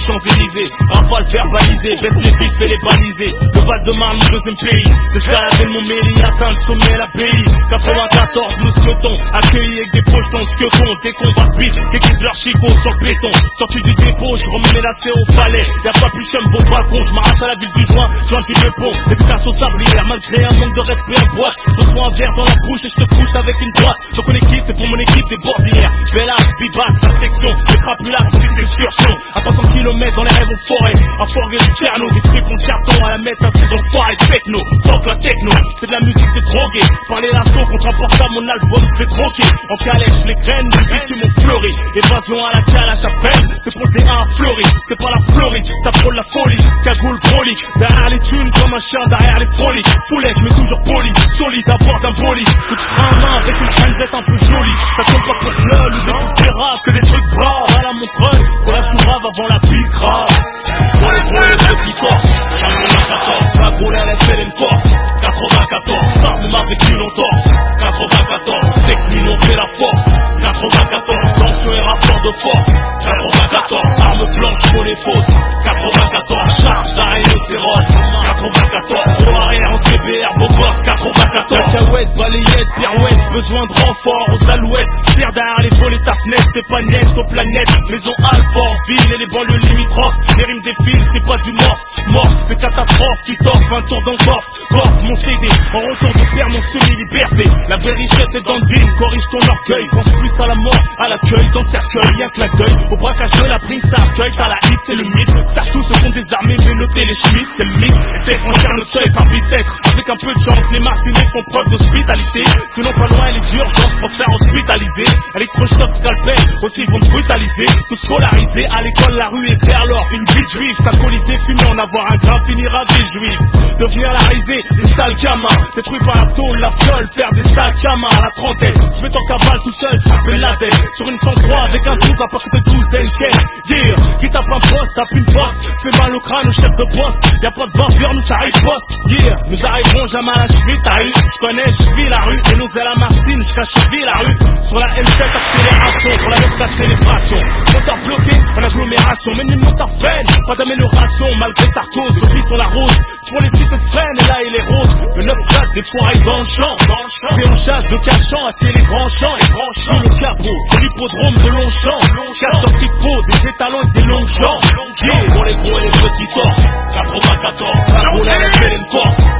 Champs-Élysées. Rafale verbalisée, baisse les bits, fais les baliser. Le Val-de-Marne, mon deuxième pays. D'escalader le Montmélier, atteindre le sommet, l'abbaye. 94, mousqueton, accueilli avec des pochetons, squeletons, des combats de bits, qu'aiguisent leur chicot sur le béton. Sorti du dépôt, je remets mes lacets au palais. Y'a pas plus chum vos balcons, je m'arrache à la ville du joint, joint qui me pont, efficace au sablière, malgré un manque de respect en boîte. Je reçois un verre dans la bouche et je te couche avec une droite. Donc on équipe, c'est pour mon équipe des bordinières. Bellax, Bibax, la section, les crapulax, des excursions. À 300 km dans les rêves aux forêts, à forger du Tcherno, des trucs en carton à la mettre, à saison foirée, techno, fuck la techno, c'est de la musique de drogué. Par les lasso contre un portable, mon album se fait troquer. En calèche, les graines du bitume ont fleuri. Évasion à la calèche à peine, c'est pour le D1 à Fleury. C'est pas la Floride, ça frôle la folie. Cagoule brolique, derrière les thunes comme un chien derrière les froliques. Foulec mais toujours poli, solide à bord d'un bolide. Coup de frein à main avec une hanzette un peu jolie. Ça tombe pas pour fleuve ou des coups de rap, que des trucs braves. À la Montreuil, c'est la chourave avant la pique grave. Pour les gros et les petits torses, 94, la goule elle fait une Corse. 94, ça même avec une entorse. 94, c'est que l'union fait la force. 94, tension et rapport de force. 94, arme blanche, monnaie fausse. 94, charge d'un rhinocéros. 94, au arrière en CBR, beau gosse. 94, cacahuète, balayette, pirouette, besoin de renfort aux alouettes. Tire derrière les volets, ta fenêtre, c'est pas net aux planètes. Maison Alfort, ville et les banlieues limitrophes. Les rimes défilent, c'est pas du morse. Morse, c'est catastrophe, tu t'offres un tour dans le coffre. Coffre mon CD, en retour de père mon semi-liberté. La vraie richesse est dans le deal, corrige ton orgueil. Pense plus à la mort, à l'accueil, dans le cercueil, y'a que la deuil. Au braquage de la prime, ça accueille, t'as la hit, c'est le mythe. Surtout ceux qui ont des armées, mais noter les schmitts, c'est le mythe. Fais franchir notre seuil par bicêtre. Avec un peu de chance, les martinets font preuve d'hospitalité. Sinon pas loin les urgences pour te faire hospitaliser. Électrochoc, scalpel, aussi ils vont te brutaliser. Tout scolarisé, à l'école la rue est vers l'or. Une vie juive, s'alcooliser, fumer, en avoir un grain, finir à ville juive. Devenir la risée, des sales gamins. Détruit par la tôle, la fiole, faire des sales gamins à la trentaine. Se mettre en cavale tout seul, frapper la tête. Sur une 103 avec un 12 à partir de 12 d'Enken. Yeah, qui tape un poste, tape une poste. Fait mal au crâne au chef de poste. Y'a pas de bordure, nous ça arrive poste. Yeah, nous arriverons jamais à la cheville, t'as eu. J'connais, j'vis la rue. Et nous à la Martine, j'cache cheville la rue. Sur la M7, accélération. Pour la 9 célébration. Moteur bloqué, en agglomération. Même les motards freinent, pas d'amélioration. Malgré Sarkozy, depuis sur la route. C'est pour les sites de freine, et là il est rose. Le 9-4, des poireilles dans le champ. Et on chasse de cachant, attirer les grands champs. Sous le capot, c'est l'hippodrome de Longchamp. 4 sorties de peau, des étalons et des longs jambes. Yeah, pour les gros et les petits torses. 94, la roule elle fait une Corse.